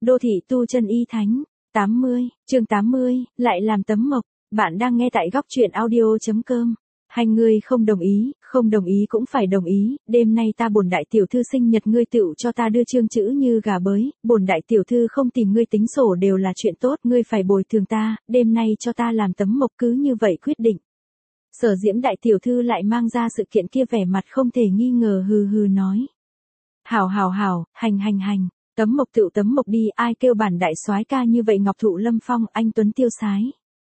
Đô thị tu chân y thánh. 80, chương 80, lại làm tấm mộc. Bạn đang nghe tại góc truyện audio.com. Hai người không đồng ý cũng phải đồng ý, đêm nay ta bổn đại tiểu thư sinh nhật ngươi tựu cho ta đưa chương chữ như gà bới, bổn đại tiểu thư không tìm ngươi tính sổ đều là chuyện tốt, ngươi phải bồi thường ta, đêm nay cho ta làm tấm mộc cứ như vậy quyết định. Sở Diễm đại tiểu thư lại mang ra sự kiện kia vẻ mặt không thể nghi ngờ hừ hừ nói. Hảo, hành. Tấm mộc tựu tấm mộc đi, ai kêu bản đại soái ca như vậy Ngọc Thụ Lâm Phong, anh tuấn tiêu sái.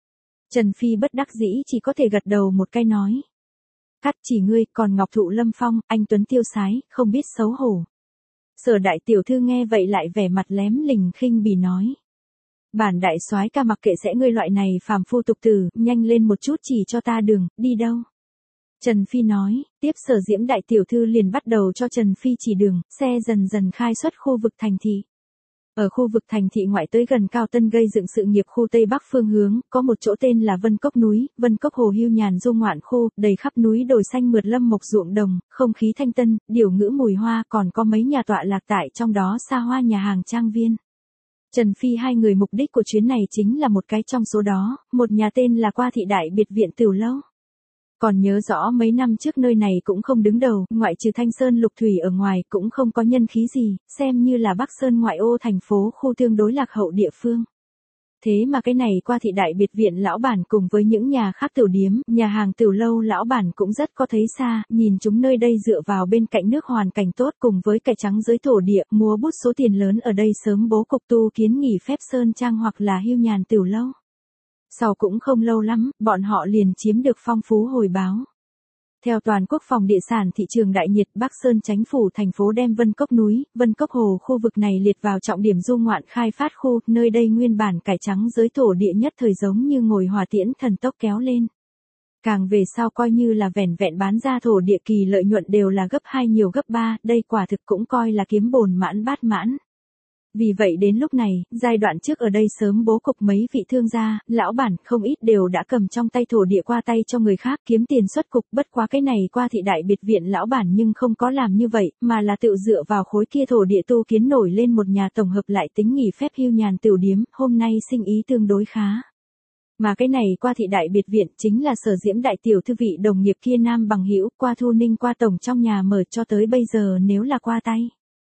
Trần Phi bất đắc dĩ chỉ có thể gật đầu một cái nói. Cắt chỉ ngươi, còn Ngọc Thụ Lâm Phong, anh tuấn tiêu sái, không biết xấu hổ. Sở đại tiểu thư nghe vậy lại vẻ mặt lém lình khinh bỉ nói. Bản đại soái ca mặc kệ sẽ ngươi loại này phàm phu tục tử, nhanh lên một chút chỉ cho ta đường, đi đâu. Trần Phi nói, tiếp Sở Diễm đại tiểu thư liền bắt đầu cho Trần Phi chỉ đường, xe dần dần khai xuất khu vực thành thị. Ở khu vực thành thị ngoại tới gần Cao Tân gây dựng sự nghiệp khu Tây Bắc phương hướng, có một chỗ tên là Vân Cốc núi, Vân Cốc hồ hưu nhàn du ngoạn khu, đầy khắp núi đồi xanh mượt lâm mộc ruộng đồng, không khí thanh tân, điều ngữ mùi hoa, còn có mấy nhà tọa lạc tại trong đó xa hoa nhà hàng trang viên. Trần Phi hai người mục đích của chuyến này chính là một cái trong số đó, một nhà tên là Qua Thị Đại Biệt Viện Tửu Lâu. Còn nhớ rõ mấy năm trước nơi này cũng không đứng đầu, ngoại trừ Thanh Sơn Lục Thủy ở ngoài cũng không có nhân khí gì, xem như là Bắc Sơn ngoại ô thành phố khu tương đối lạc hậu địa phương. Thế mà cái này Qua Thị Đại Biệt Viện lão bản cùng với những nhà khác tiểu điếm, nhà hàng tiểu lâu lão bản cũng rất có thấy xa, nhìn chúng nơi đây dựa vào bên cạnh nước hoàn cảnh tốt cùng với cải trắng dưới thổ địa, múa bút số tiền lớn ở đây sớm bố cục tu kiến nghỉ phép sơn trang hoặc là hưu nhàn tiểu lâu. Sau cũng không lâu lắm, bọn họ liền chiếm được phong phú hồi báo. Theo toàn quốc phòng địa sản thị trường đại nhiệt, Bắc Sơn Chánh phủ thành phố đem Vân Cốc núi, Vân Cốc hồ khu vực này liệt vào trọng điểm du ngoạn khai phát khu, nơi đây nguyên bản cải trắng dưới thổ địa nhất thời giống như ngồi hỏa tiễn thần tốc kéo lên. Càng về sau coi như là vẻn vẹn bán ra thổ địa kỳ lợi nhuận đều là gấp 2 nhiều gấp 3, đây quả thực cũng coi là kiếm bồn mãn bát mãn. Vì vậy đến lúc này, giai đoạn trước ở đây sớm bố cục mấy vị thương gia, lão bản không ít đều đã cầm trong tay thổ địa qua tay cho người khác kiếm tiền xuất cục, bất quá cái này Qua Thị Đại Biệt Viện lão bản nhưng không có làm như vậy, mà là tự dựa vào khối kia thổ địa tu kiến nổi lên một nhà tổng hợp lại tính nghỉ phép hưu nhàn tiểu điếm, hôm nay sinh ý tương đối khá. Mà cái này Qua Thị Đại Biệt Viện chính là Sở Diễm đại tiểu thư vị đồng nghiệp kia nam bằng hữu, Qua Thu Ninh Qua tổng trong nhà mở cho tới bây giờ nếu là qua tay.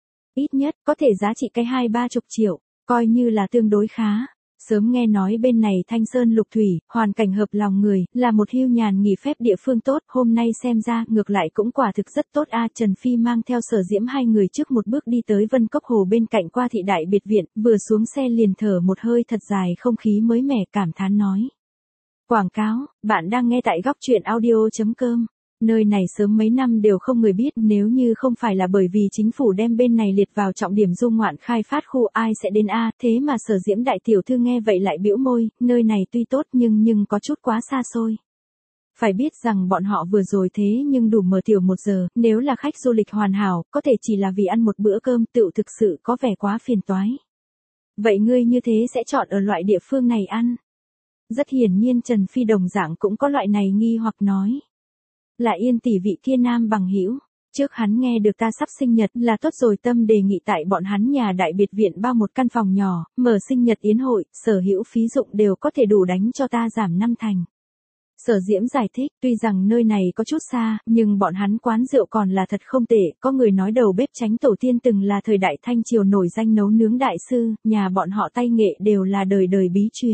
Ít nhất, có thể giá trị cái 20-30 triệu, coi như là tương đối khá. Sớm nghe nói bên này Thanh Sơn Lục Thủy, hoàn cảnh hợp lòng người, là một hưu nhàn nghỉ phép địa phương tốt, hôm nay xem ra ngược lại cũng quả thực rất tốt a. Trần Phi mang theo Sở Diễm hai người trước một bước đi tới Vân Cốc hồ bên cạnh Qua Thị Đại Biệt Viện, vừa xuống xe liền thở một hơi thật dài không khí mới mẻ cảm thán nói. Quảng cáo, bạn đang nghe tại góc truyện audio.com. Nơi này sớm mấy năm đều không người biết, nếu như không phải là bởi vì chính phủ đem bên này liệt vào trọng điểm du ngoạn khai phát khu ai sẽ đến a. Thế mà Sở Diễm đại tiểu thư nghe vậy lại bĩu môi, nơi này tuy tốt nhưng có chút quá xa xôi. Phải biết rằng bọn họ vừa rồi thế nhưng đủ mở tiểu 1 giờ, nếu là khách du lịch hoàn hảo, có thể chỉ là vì ăn một bữa cơm tựu thực sự có vẻ quá phiền toái. Vậy ngươi như thế sẽ chọn ở loại địa phương này ăn? Rất hiển nhiên Trần Phi đồng dạng cũng có loại này nghi hoặc nói. Là Yên tỷ vị kia nam bằng hữu, trước hắn nghe được ta sắp sinh nhật là tốt rồi tâm đề nghị tại bọn hắn nhà đại biệt viện bao một căn phòng nhỏ, mở sinh nhật yến hội, sở hữu phí dụng đều có thể đủ đánh cho ta giảm 5 thành. Sở Diễm giải thích, tuy rằng nơi này có chút xa, nhưng bọn hắn quán rượu còn là thật không tệ, có người nói đầu bếp Chánh tổ tiên từng là thời đại Thanh Triều nổi danh nấu nướng đại sư, nhà bọn họ tay nghệ đều là đời đời bí truyền.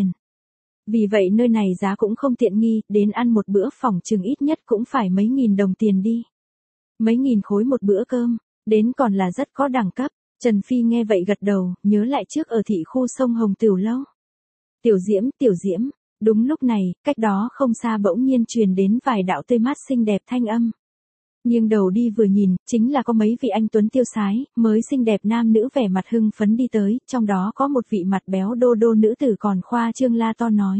Vì vậy nơi này giá cũng không tiện nghi, đến ăn một bữa phỏng chừng ít nhất cũng phải mấy nghìn đồng tiền đi. Mấy nghìn khối một bữa cơm, đến còn là rất có đẳng cấp. Trần Phi nghe vậy gật đầu, nhớ lại trước ở thị khu sông Hồng Tiểu Lâu. Tiểu Diễm, đúng lúc này, cách đó không xa bỗng nhiên truyền đến vài đạo tươi mát xinh đẹp thanh âm. Nhưng đầu đi vừa nhìn, chính là có mấy vị anh tuấn tiêu sái, mới xinh đẹp nam nữ vẻ mặt hưng phấn đi tới, trong đó có một vị mặt béo đô đô nữ tử còn khoa trương la to nói.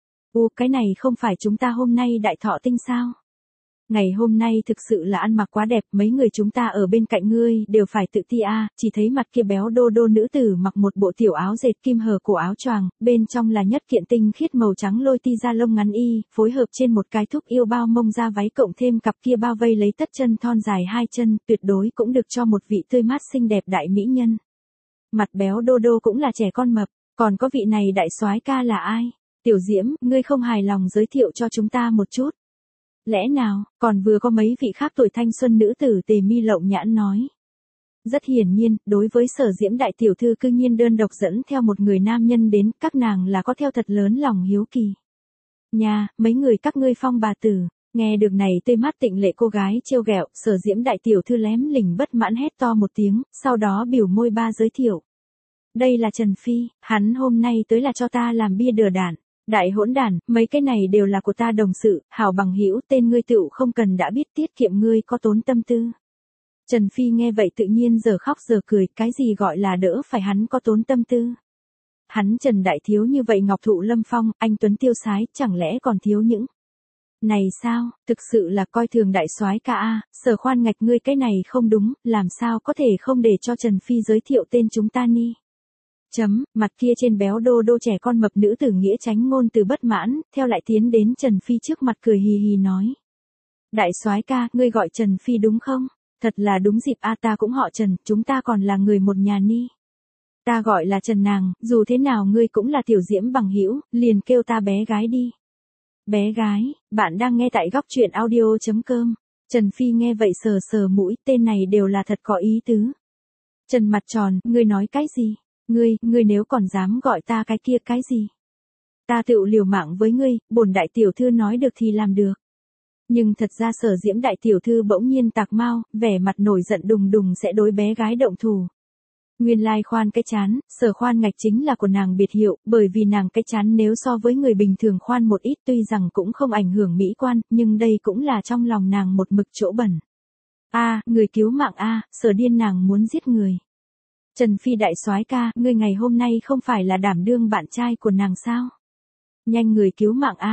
Cái này không phải chúng ta hôm nay đại thọ tinh sao? Ngày hôm nay thực sự là ăn mặc quá đẹp, mấy người chúng ta ở bên cạnh ngươi đều phải tự ti a. Chỉ thấy mặt kia béo đô đô nữ tử mặc một bộ tiểu áo dệt kim hở cổ áo choàng, bên trong là nhất kiện tinh khiết màu trắng lôi ti da lông ngắn y, phối hợp trên một cái thúc yêu bao mông da váy cộng thêm cặp kia bao vây lấy tất chân thon dài 2 chân, tuyệt đối cũng được cho một vị tươi mát xinh đẹp đại mỹ nhân. mặt béo đô đô cũng là trẻ con mập, còn có vị này đại soái ca là ai? Tiểu Diễm, ngươi không hài lòng giới thiệu cho chúng ta một chút. Lẽ nào, còn vừa có mấy vị khác tuổi thanh xuân nữ tử Tề Mi lộng nhãn nói. Rất hiển nhiên, đối với Sở Diễm đại tiểu thư cư nhiên đơn độc dẫn theo một người nam nhân đến, các nàng là có theo thật lớn lòng hiếu kỳ. Nha, mấy người các ngươi phong bà tử, nghe được này tê mắt tịnh lệ cô gái trêu ghẹo, Sở Diễm đại tiểu thư lém lỉnh bất mãn hét to một tiếng, sau đó biểu môi ba giới thiệu. Đây là Trần Phi, hắn hôm nay tới là cho ta làm bia đờ đản. Đại hỗn đản, mấy cái này đều là của ta đồng sự, hảo bằng hữu, tên ngươi tựu không cần đã biết tiết kiệm ngươi có tốn tâm tư. Trần Phi nghe vậy tự nhiên giờ khóc giờ cười, cái gì gọi là đỡ phải hắn có tốn tâm tư. Hắn Trần đại thiếu như vậy ngọc thụ lâm phong, anh tuấn tiêu sái, chẳng lẽ còn thiếu những. Này sao, thực sự là coi thường đại soái ca a, Sở Khoan Ngạch ngươi cái này không đúng, làm sao có thể không để cho Trần Phi giới thiệu tên chúng ta ni. Mặt kia trên béo đô đô trẻ con mập nữ tử nghĩa tránh ngôn từ bất mãn, theo lại tiến đến Trần Phi trước mặt cười hì hì nói. Đại soái ca, ngươi gọi Trần Phi đúng không? Thật là đúng dịp a, ta cũng họ Trần, chúng ta còn là người một nhà ni. Ta gọi là Trần nàng, dù thế nào ngươi cũng là Tiểu Diễm bằng hữu, liền kêu ta bé gái đi. Bé gái, bạn đang nghe tại góc truyện audio.com. Trần Phi nghe vậy sờ sờ mũi, tên này đều là thật có ý tứ. Trần mặt tròn, ngươi nói cái gì? Ngươi nếu còn dám gọi ta cái kia cái gì? Ta tựu liều mạng với ngươi, bổn đại tiểu thư nói được thì làm được. Nhưng thật ra Sở Diễm đại tiểu thư bỗng nhiên tạc mau, vẻ mặt nổi giận đùng đùng sẽ đối bé gái động thủ. Nguyên lai khoan cái chán, Sở Khoan Ngạch chính là của nàng biệt hiệu, bởi vì nàng cái chán nếu so với người bình thường khoan một ít tuy rằng cũng không ảnh hưởng mỹ quan, nhưng đây cũng là trong lòng nàng một mực chỗ bẩn. Người cứu mạng Sở điên nàng muốn giết người. Trần Phi đại soái ca, ngươi ngày hôm nay không phải là đảm đương bạn trai của nàng sao? Nhanh người cứu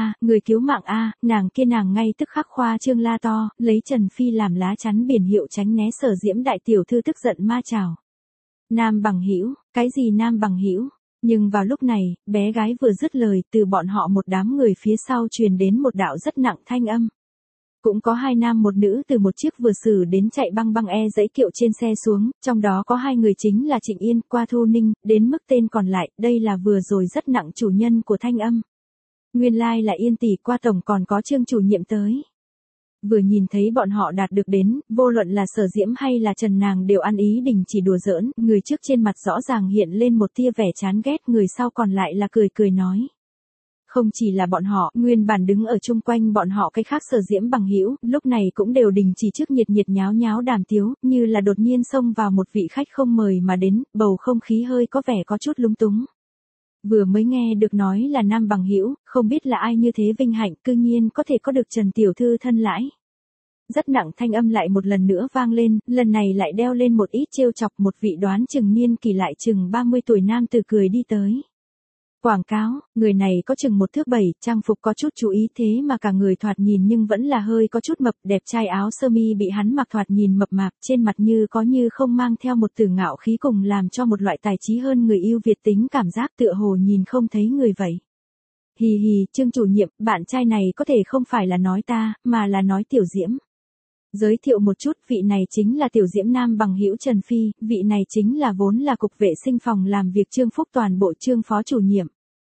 mạng nàng ngay tức khắc khoa trương la to, lấy Trần Phi làm lá chắn biển hiệu tránh né Sở Diễm đại tiểu thư tức giận ma chảo. Nam bằng hữu, cái gì nam bằng hữu? Nhưng vào lúc này, bé gái vừa dứt lời, từ bọn họ một đám người phía sau truyền đến một đạo rất nặng thanh âm. Cũng có hai nam một nữ từ một chiếc vừa xử đến chạy băng băng giấy kiệu trên xe xuống, trong đó có hai người chính là Trịnh Yên, qua Thu Ninh, đến mức tên còn lại, đây là vừa rồi rất nặng chủ nhân của thanh âm. Nguyên lai là Yên tỷ, qua tổng còn có Trương chủ nhiệm tới. Vừa nhìn thấy bọn họ đạt được đến, vô luận là Sở Diễm hay là Trần nàng đều ăn ý đình chỉ đùa giỡn, người trước trên mặt rõ ràng hiện lên một tia vẻ chán ghét, người sau còn lại là cười cười nói. Không chỉ là bọn họ, nguyên bản đứng ở chung quanh bọn họ cái khác Sở Diễm bằng hữu, lúc này cũng đều đình chỉ trước nhiệt nháo nháo đàm tiếu, như là đột nhiên xông vào một vị khách không mời mà đến, bầu không khí hơi có vẻ có chút lúng túng. Vừa mới nghe được nói là nam bằng hữu, không biết là ai như thế vinh hạnh, cư nhiên có thể có được Trần tiểu thư thân lãi. Rất nặng thanh âm lại một lần nữa vang lên, lần này lại đeo lên một ít trêu chọc, một vị đoán chừng niên kỳ lại chừng 30 tuổi nam từ cười đi tới. Quảng cáo, người này có chừng 1m7, trang phục có chút chú ý thế mà cả người thoạt nhìn nhưng vẫn là hơi có chút mập, đẹp trai áo sơ mi bị hắn mặc thoạt nhìn mập mạp, trên mặt như có như không mang theo một từ ngạo khí cùng làm cho một loại tài trí hơn người yêu Việt tính cảm giác tựa hồ nhìn không thấy người vậy. Hì hì, Trương chủ nhiệm, bạn trai này có thể không phải là nói ta, mà là nói Tiểu Diễm. Giới thiệu một chút, vị này chính là Tiểu Diễm nam bằng hữu Trần Phi, vị này chính là vốn là cục vệ sinh phòng làm việc Trương Phúc Toàn bộ Trương phó chủ nhiệm.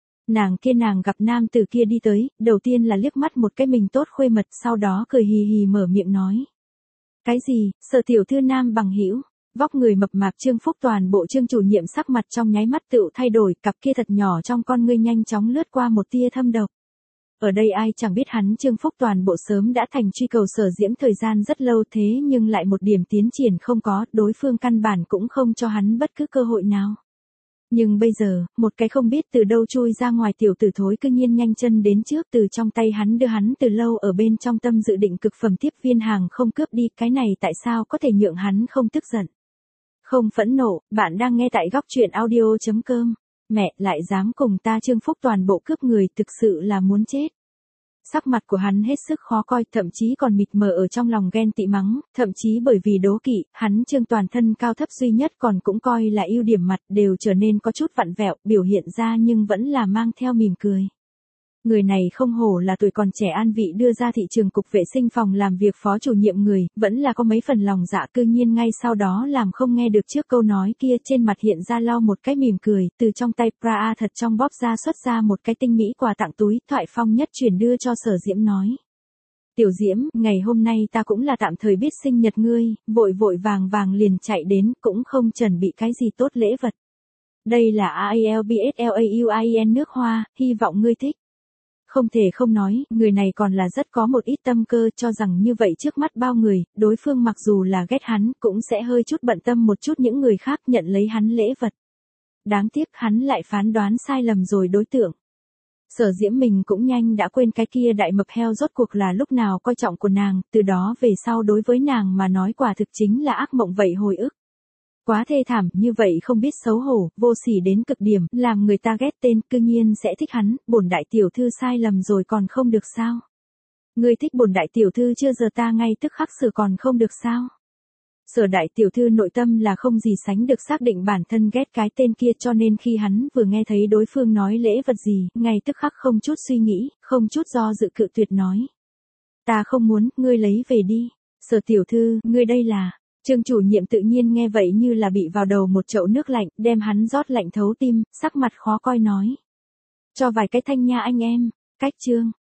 Nàng gặp nam từ kia đi tới, đầu tiên là liếc mắt một cái mình tốt khuê mật, sau đó cười hì hì mở miệng nói. Cái gì, Sở tiểu thư nam bằng hữu? Vóc người mập mạp Trương Phúc Toàn bộ Trương chủ nhiệm sắc mặt trong nháy mắt tựu thay đổi, cặp kia thật nhỏ trong con ngươi nhanh chóng lướt qua một tia thâm độc. Ở đây ai chẳng biết hắn Trương Phúc Toàn bộ sớm đã thành truy cầu Sở Diễm thời gian rất lâu thế nhưng lại một điểm tiến triển không có, đối phương căn bản cũng không cho hắn bất cứ cơ hội nào. Nhưng bây giờ, một cái không biết từ đâu chui ra ngoài tiểu tử thối cư nhiên nhanh chân đến trước từ trong tay hắn đưa hắn từ lâu ở bên trong tâm dự định cực phẩm tiếp viên hàng không cướp đi, cái này tại sao có thể nhượng hắn không tức giận. Không phẫn nộ, bạn đang nghe tại góc truyện audio.com. Mẹ, lại dám cùng ta Trương Phúc Toàn bộ cướp người, thực sự là muốn chết. Sắc mặt của hắn hết sức khó coi, thậm chí còn mịt mờ ở trong lòng ghen tị mắng, thậm chí bởi vì đố kỵ, hắn Trương toàn thân cao thấp duy nhất còn cũng coi là ưu điểm mặt đều trở nên có chút vặn vẹo, biểu hiện ra nhưng vẫn là mang theo mỉm cười. Người này không hổ là tuổi còn trẻ an vị đưa ra thị trường cục vệ sinh phòng làm việc phó chủ nhiệm người, vẫn là có mấy phần lòng dạ, cư nhiên ngay sau đó làm không nghe được trước câu nói kia, trên mặt hiện ra lau một cái mỉm cười, từ trong tay bra thật trong bóp ra xuất ra một cái tinh mỹ quà tặng túi, thoại phong nhất chuyển đưa cho Sở Diễm nói. Tiểu Diễm, ngày hôm nay ta cũng là tạm thời biết sinh nhật ngươi, vội vội vàng vàng liền chạy đến, cũng không chuẩn bị cái gì tốt lễ vật. Đây là ALBSLAUIN nước hoa, hy vọng ngươi thích. Không thể không nói, người này còn là rất có một ít tâm cơ, cho rằng như vậy trước mắt bao người, đối phương mặc dù là ghét hắn, cũng sẽ hơi chút bận tâm một chút những người khác nhận lấy hắn lễ vật. Đáng tiếc hắn lại phán đoán sai lầm rồi đối tượng. Sở Diễm mình cũng nhanh đã quên cái kia đại mập heo rốt cuộc là lúc nào coi trọng của nàng, từ đó về sau đối với nàng mà nói quả thực chính là ác mộng vậy hồi ức. Quá thê thảm, như vậy không biết xấu hổ, vô sỉ đến cực điểm, làm người ta ghét tên, cư nhiên sẽ thích hắn, bổn đại tiểu thư sai lầm rồi còn không được sao? Ngươi thích bổn đại tiểu thư chưa, giờ ta ngay tức khắc sửa còn không được sao? Sở đại tiểu thư nội tâm là không gì sánh được xác định bản thân ghét cái tên kia, cho nên khi hắn vừa nghe thấy đối phương nói lễ vật gì, ngay tức khắc không chút suy nghĩ, không chút do dự cự tuyệt nói. Ta không muốn, ngươi lấy về đi. Sở tiểu thư, ngươi đây là... Trương chủ nhiệm tự nhiên nghe vậy như là bị vào đầu một chậu nước lạnh, đem hắn rót lạnh thấu tim, sắc mặt khó coi nói. Cho vài cái thanh nha anh em, cách Trương.